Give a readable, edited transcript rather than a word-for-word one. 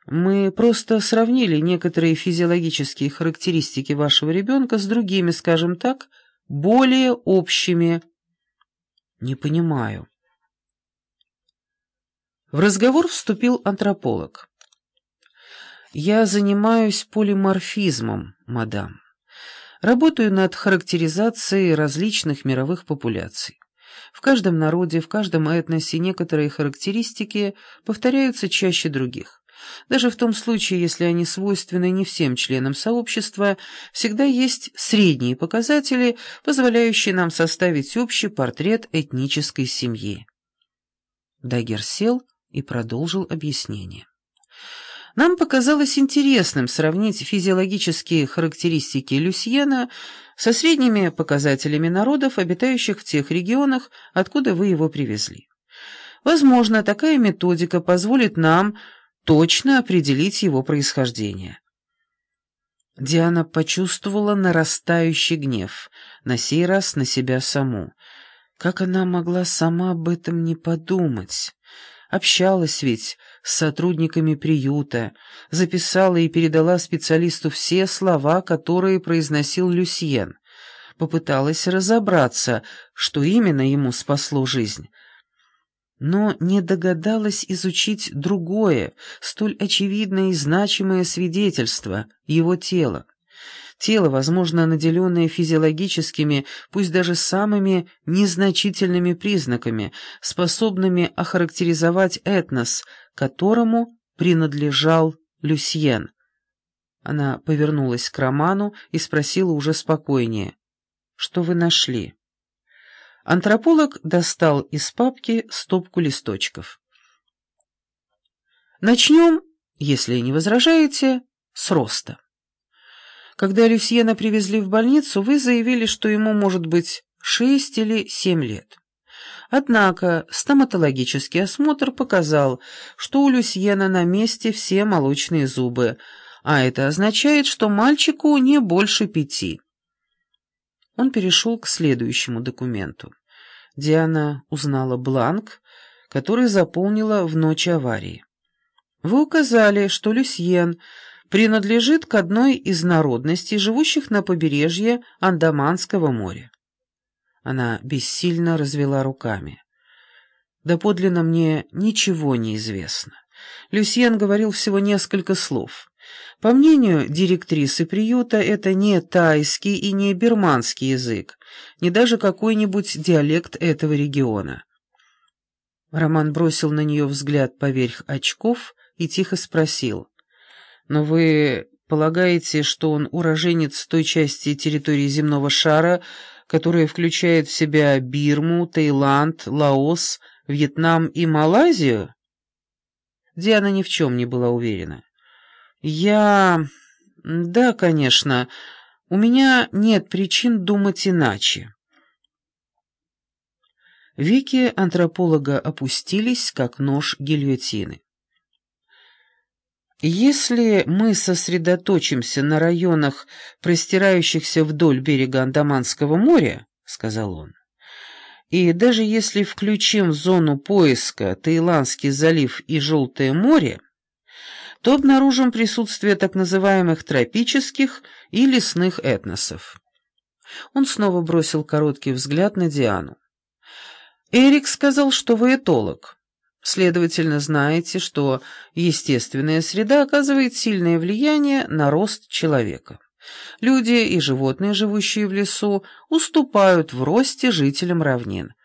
Мы просто сравнили некоторые физиологические характеристики вашего ребенка с другими, скажем так, более общими. Не понимаю. В разговор вступил антрополог. Я занимаюсь полиморфизмом, мадам. Работаю над характеризацией различных мировых популяций. В каждом народе, в каждом этносе некоторые характеристики повторяются чаще других. Даже в том случае, если они свойственны не всем членам сообщества, всегда есть средние показатели, позволяющие нам составить общий портрет этнической семьи. Даггер сел и продолжил объяснение. Нам показалось интересным сравнить физиологические характеристики Люсьена со средними показателями народов, обитающих в тех регионах, откуда вы его привезли. Возможно, такая методика позволит нам точно определить его происхождение. Диана почувствовала нарастающий гнев, на сей раз на себя саму. Как она могла сама об этом не подумать? Общалась ведь с сотрудниками приюта, записала и передала специалисту все слова, которые произносил Люсьен. Попыталась разобраться, что именно ему спасло жизнь. Но не догадалась изучить другое, столь очевидное и значимое свидетельство — его тело. Тело, возможно, наделенное физиологическими, пусть даже самыми незначительными признаками, способными охарактеризовать этнос, которому принадлежал Люсьен. Она повернулась к Роману и спросила уже спокойнее: «Что вы нашли?» Антрополог достал из папки стопку листочков. «Начнем, если не возражаете, с роста. Когда Люсьена привезли в больницу, вы заявили, что ему может быть 6 или 7 лет. Однако стоматологический осмотр показал, что у Люсьена на месте все молочные зубы, а это означает, что мальчику не больше 5. Он перешел к следующему документу. Диана узнала бланк, который заполнила в ночь аварии. Вы указали, что Люсьен принадлежит к одной из народностей, живущих на побережье Андаманского моря. Она бессильно развела руками. Доподлинно мне ничего не известно. Люсьен говорил всего несколько слов. По мнению директрисы приюта, это не тайский и не бирманский язык, не даже какой-нибудь диалект этого региона. Роман бросил на нее взгляд поверх очков и тихо спросил: «Но вы полагаете, что он уроженец той части территории земного шара, которая включает в себя Бирму, Таиланд, Лаос, Вьетнам и Малайзию?» Диана ни в чем не была уверена. Да, конечно, у меня нет причин думать иначе». Веки антрополога опустились, как нож гильотины. «Если мы сосредоточимся на районах, простирающихся вдоль берега Андаманского моря, — сказал он, — и даже если включим в зону поиска Таиландский залив и Желтое море, то обнаружим присутствие так называемых тропических и лесных этносов». Он снова бросил короткий взгляд на Диану. «Эрик сказал, что вы этолог. Следовательно, знаете, что естественная среда оказывает сильное влияние на рост человека. Люди и животные, живущие в лесу, уступают в росте жителям равнин.